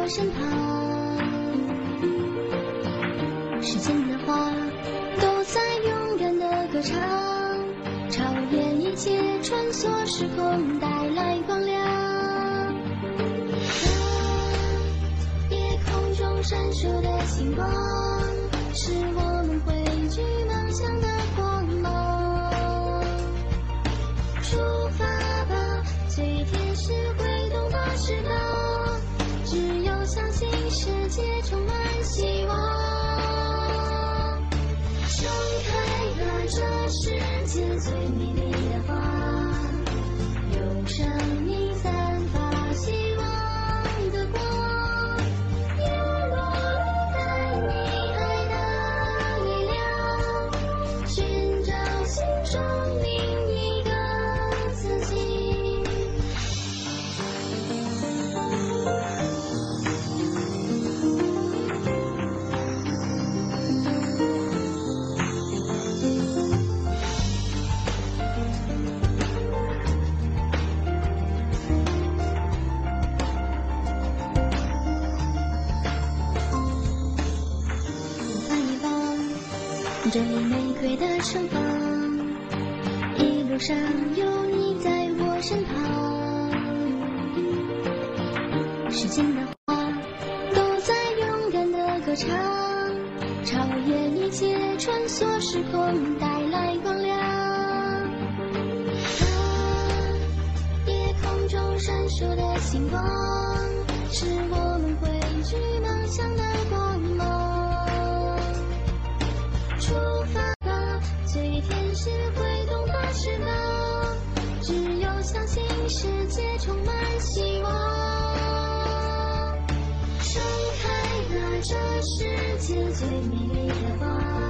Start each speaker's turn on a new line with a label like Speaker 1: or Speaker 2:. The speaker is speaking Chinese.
Speaker 1: 我身旁。世间的花都在勇敢的歌唱，超越一切，穿梭时空，带来光亮。夜空中闪烁的星光，是我们汇聚梦想的光芒。出发吧，最天使挥动的翅膀，只有相信世界充满希望。盛开了这世界最美丽的花，用生命散发希望的光。叶落里带你爱的力量，寻找心中另一个自己。这里玫瑰的城邦，一路上有你在我身旁。世间的花都在勇敢的歌唱，超越一切，穿梭时空，带来光亮。夜空中闪烁的星光，是我们汇聚梦想的光芒。出发吧，最天使挥动的翅膀，只有相信世界充满希望。盛开了这世界最美丽的花。